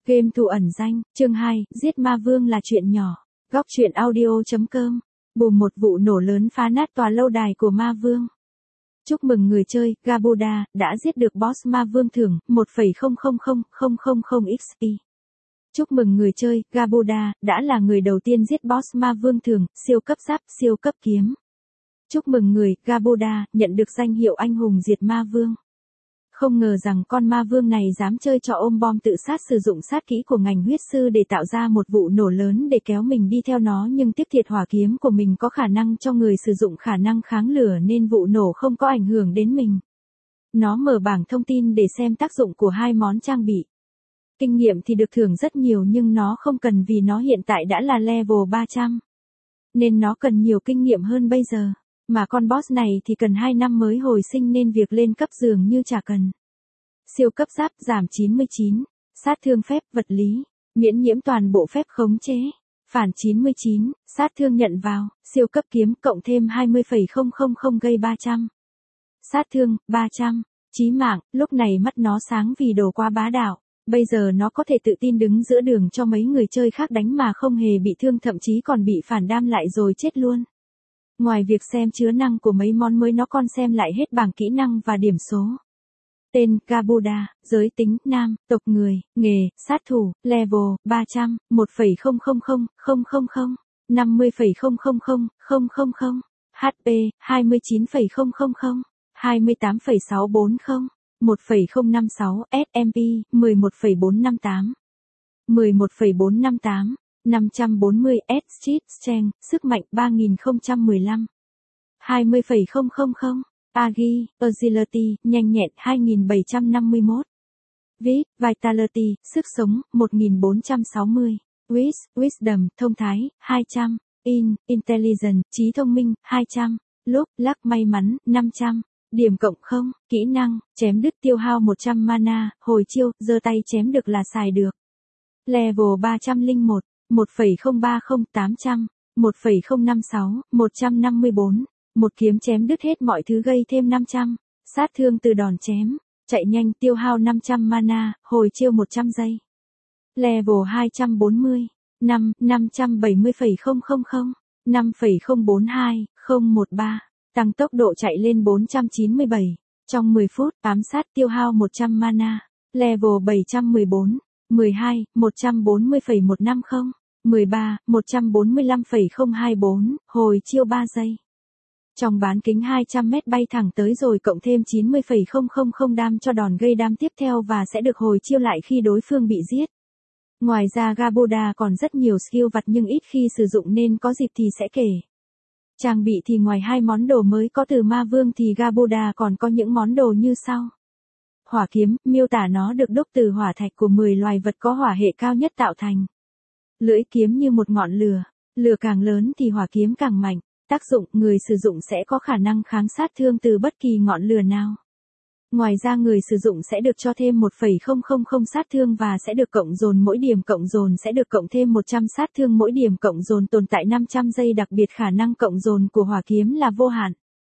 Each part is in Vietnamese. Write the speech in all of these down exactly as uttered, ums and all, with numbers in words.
Game thủ ẩn danh, chương hai, giết ma vương là chuyện nhỏ. Góc truyện audio.com. Bùm một vụ nổ lớn phá nát tòa lâu đài của ma vương. Chúc mừng người chơi, Gaboda, đã giết được boss ma vương thưởng, một phẩy không không không không không không ích pê. Chúc mừng người chơi, Gaboda, đã là người đầu tiên giết boss ma vương thưởng, siêu cấp giáp, siêu cấp kiếm. Chúc mừng người, Gaboda, nhận được danh hiệu anh hùng diệt ma vương. Không ngờ rằng con ma vương này dám chơi trò ôm bom tự sát, sử dụng sát kỹ của ngành huyết sư để tạo ra một vụ nổ lớn để kéo mình đi theo nó, nhưng tiếp thiệt hỏa kiếm của mình có khả năng cho người sử dụng khả năng kháng lửa nên vụ nổ không có ảnh hưởng đến mình. Nó mở bảng thông tin để xem tác dụng của hai món trang bị. Kinh nghiệm thì được thưởng rất nhiều nhưng nó không cần vì nó hiện tại đã là level ba trăm. Nên nó cần nhiều kinh nghiệm hơn bây giờ. Mà con boss này thì cần hai năm mới hồi sinh nên việc lên cấp dường như chả cần. Siêu cấp giáp giảm chín mươi chín, sát thương phép vật lý, miễn nhiễm toàn bộ phép khống chế, phản chín mươi chín, sát thương nhận vào, siêu cấp kiếm cộng thêm hai mươi phẩy không không không gây ba trăm. Sát thương, ba trăm, chí mạng, lúc này mắt nó sáng vì đồ quá bá đạo. Bây giờ nó có thể tự tin đứng giữa đường cho mấy người chơi khác đánh mà không hề bị thương, thậm chí còn bị phản đam lại rồi chết luôn. Ngoài việc xem chứa năng của mấy món mới, nó còn xem lại hết bảng kỹ năng và điểm số. Tên, Gaboda, giới tính, nam, tộc người, nghề, sát thủ, level, ba trăm, một phẩy không không không không không không, năm mươi phẩy không không không không không không, hát pê, hai mươi chín phẩy không không không, hai mươi tám phẩy sáu bốn không, một phẩy không năm sáu, ét em pê, mười một phẩy bốn năm tám, mười một phẩy bốn năm tám. năm trăm bốn mươi S Street Strength, sức mạnh ba nghìn không trăm mười lăm. hai mươi phẩy không không không. Agi, Agility, nhanh nhẹn hai nghìn bảy trăm năm mươi mốt. Vit, Vitality, sức sống một nghìn bốn trăm sáu mươi. Wis, Wisdom, thông thái hai trăm. In, Intelligence, trí thông minh hai trăm. Lúc, lắc may mắn năm trăm. Điểm cộng không. Kỹ năng, chém đứt tiêu hao một trăm mana, hồi chiêu, giơ tay chém được là xài được. Level ba trăm lẻ một. một phẩy không ba không tám trăm, một phẩy không năm sáu, một trăm năm mươi bốn, một kiếm chém đứt hết mọi thứ gây thêm năm trăm, sát thương từ đòn chém, chạy nhanh tiêu hao năm trăm mana, hồi chiêu một trăm giây. Level hai trăm bốn mươi, năm, năm trăm bảy mươi phẩy không không không, năm phẩy không bốn hai, không một ba, tăng tốc độ chạy lên bốn trăm chín mươi bảy, trong mười phút, ám sát tiêu hao một trăm mana, level bảy trăm mười bốn. mười hai, một trăm bốn mươi phẩy một năm không, mười ba, một trăm bốn mươi lăm phẩy không hai bốn, hồi chiêu ba giây. Trong bán kính hai trăm mét bay thẳng tới rồi cộng thêm chín mươi phẩy không không không đam cho đòn gây đam tiếp theo và sẽ được hồi chiêu lại khi đối phương bị giết. Ngoài ra Gaboda còn rất nhiều skill vặt nhưng ít khi sử dụng nên có dịp thì sẽ kể. Trang bị thì ngoài hai món đồ mới có từ ma vương thì Gaboda còn có những món đồ như sau. Hỏa kiếm, miêu tả nó được đúc từ hỏa thạch của mười loài vật có hỏa hệ cao nhất tạo thành. Lưỡi kiếm như một ngọn lửa, lửa càng lớn thì hỏa kiếm càng mạnh. Tác dụng, người sử dụng sẽ có khả năng kháng sát thương từ bất kỳ ngọn lửa nào. Ngoài ra người sử dụng sẽ được cho thêm một phẩy không không không sát thương và sẽ được cộng dồn, mỗi điểm cộng dồn sẽ được cộng thêm một trăm sát thương, mỗi điểm cộng dồn tồn tại năm trăm giây, đặc biệt khả năng cộng dồn của hỏa kiếm là vô hạn.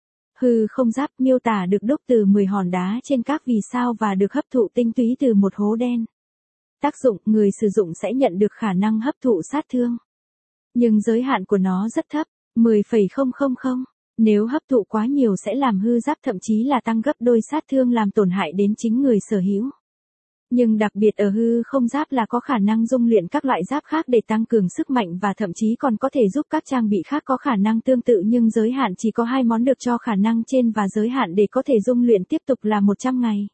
Hư không giáp, miêu tả được đúc từ mười hòn đá trên các vì sao và được hấp thụ tinh túy từ một hố đen. Tác dụng, người sử dụng sẽ nhận được khả năng hấp thụ sát thương. Nhưng giới hạn của nó rất thấp, mười phẩy không không không. Nếu hấp thụ quá nhiều sẽ làm hư giáp, thậm chí là tăng gấp đôi sát thương, làm tổn hại đến chính người sở hữu. Nhưng đặc biệt ở hư không giáp là có khả năng dung luyện các loại giáp khác để tăng cường sức mạnh và thậm chí còn có thể giúp các trang bị khác có khả năng tương tự, nhưng giới hạn chỉ có hai món được cho khả năng trên và giới hạn để có thể dung luyện tiếp tục là một trăm ngày.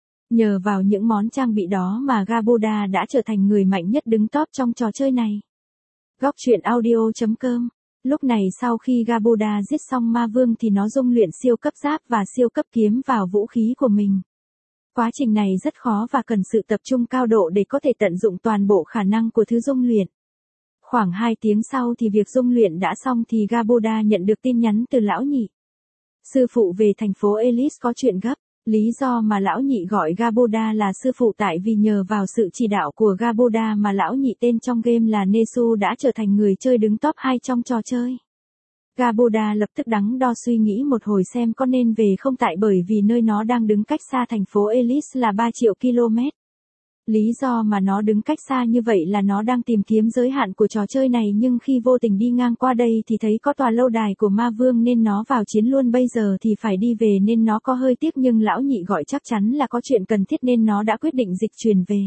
Nhờ vào những món trang bị đó mà Gaboda đã trở thành người mạnh nhất đứng top trong trò chơi này. Góc truyện audio.com. Lúc này sau khi Gaboda giết xong ma vương thì nó dung luyện siêu cấp giáp và siêu cấp kiếm vào vũ khí của mình. Quá trình này rất khó và cần sự tập trung cao độ để có thể tận dụng toàn bộ khả năng của thứ dung luyện. Khoảng hai tiếng sau thì việc dung luyện đã xong thì Gaboda nhận được tin nhắn từ lão nhị. Sư phụ về thành phố Ellis có chuyện gấp. Lý do mà lão nhị gọi Gaboda là sư phụ tại vì nhờ vào sự chỉ đạo của Gaboda mà lão nhị tên trong game là Nesu đã trở thành người chơi đứng top hai trong trò chơi. Gaboda lập tức đắn đo suy nghĩ một hồi xem có nên về không, tại bởi vì nơi nó đang đứng cách xa thành phố Ellis là ba triệu ki lô mét. Lý do mà nó đứng cách xa như vậy là nó đang tìm kiếm giới hạn của trò chơi này, nhưng khi vô tình đi ngang qua đây thì thấy có tòa lâu đài của ma vương nên nó vào chiến luôn. Bây giờ thì phải đi về nên nó có hơi tiếc, nhưng lão nhị gọi chắc chắn là có chuyện cần thiết nên nó đã quyết định dịch chuyển về.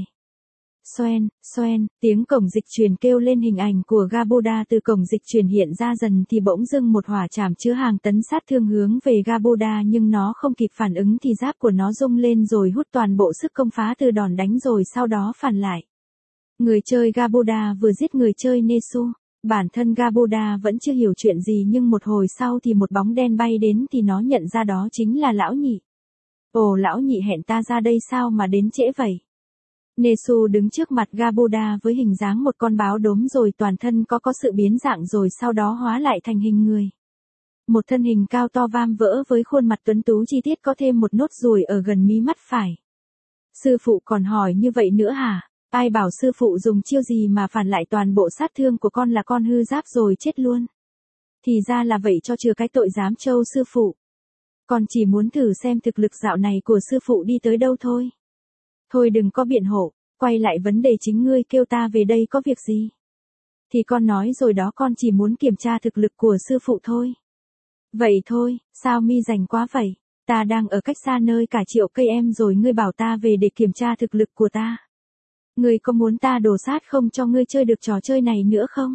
Xoen, xoen, tiếng cổng dịch chuyển kêu lên, hình ảnh của Gaboda từ cổng dịch chuyển hiện ra dần thì bỗng dưng một hỏa trảm chứa hàng tấn sát thương hướng về Gaboda, nhưng nó không kịp phản ứng thì giáp của nó rung lên rồi hút toàn bộ sức công phá từ đòn đánh rồi sau đó phản lại. Người chơi Gaboda vừa giết người chơi Nesu. Bản thân Gaboda vẫn chưa hiểu chuyện gì, nhưng một hồi sau thì một bóng đen bay đến thì nó nhận ra đó chính là lão nhị. Ồ, lão nhị hẹn ta ra đây sao mà đến trễ vậy? Nesu đứng trước mặt Gaboda với hình dáng một con báo đốm, rồi toàn thân có có sự biến dạng rồi sau đó hóa lại thành hình người. Một thân hình cao to vam vỡ với khuôn mặt tuấn tú, chi tiết có thêm một nốt ruồi ở gần mí mắt phải. Sư phụ còn hỏi như vậy nữa hả? Ai bảo sư phụ dùng chiêu gì mà phản lại toàn bộ sát thương của con, là con hư giáp rồi chết luôn. Thì ra là vậy, cho chừa cái tội giám trâu sư phụ. Con chỉ muốn thử xem thực lực dạo này của sư phụ đi tới đâu thôi. Thôi đừng có biện hộ, quay lại vấn đề chính, ngươi kêu ta về đây có việc gì? Thì con nói rồi đó, con chỉ muốn kiểm tra thực lực của sư phụ thôi. Vậy thôi, sao mi rành quá vậy? Ta đang ở cách xa nơi cả triệu cây em rồi ngươi bảo ta về để kiểm tra thực lực của ta. Ngươi có muốn ta đổ sát không cho ngươi chơi được trò chơi này nữa không?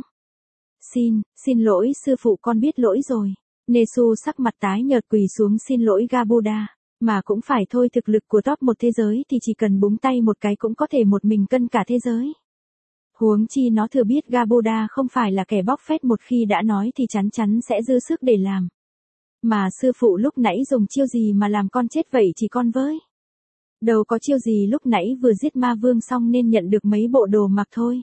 Xin, xin lỗi sư phụ, con biết lỗi rồi. Nesu sắc mặt tái nhợt quỳ xuống xin lỗi Gaboda. Mà cũng phải thôi, thực lực của top một thế giới thì chỉ cần búng tay một cái cũng có thể một mình cân cả thế giới. Huống chi nó thừa biết Gaboda không phải là kẻ bóc phét, một khi đã nói thì chắn chắn sẽ dư sức để làm. Mà sư phụ lúc nãy dùng chiêu gì mà làm con chết vậy chỉ con với? Đâu có chiêu gì, lúc nãy vừa giết ma vương xong nên nhận được mấy bộ đồ mặc thôi.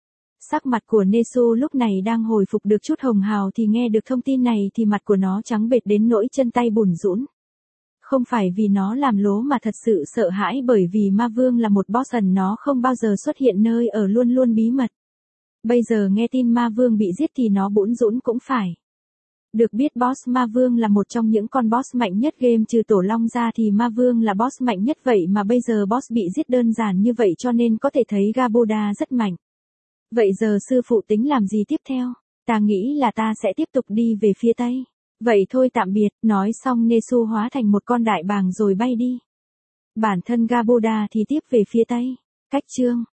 Sắc mặt của Nesu lúc này đang hồi phục được chút hồng hào, thì nghe được thông tin này thì mặt của nó trắng bệch đến nỗi chân tay bủn rũn. Không phải vì nó làm lố mà thật sự sợ hãi, bởi vì ma vương là một boss ẩn, nó không bao giờ xuất hiện nơi ở, luôn luôn bí mật. Bây giờ nghe tin ma vương bị giết thì nó bủn rũn cũng phải. Được biết boss ma vương là một trong những con boss mạnh nhất game, trừ tổ long ra thì ma vương là boss mạnh nhất, vậy mà bây giờ boss bị giết đơn giản như vậy, cho nên có thể thấy Gaboda rất mạnh. Vậy giờ sư phụ tính làm gì tiếp theo? Ta nghĩ là ta sẽ tiếp tục đi về phía tây. Vậy thôi tạm biệt, nói xong Nesu hóa thành một con đại bàng rồi bay đi. Bản thân Gaboda thì tiếp về phía tây. Cách chương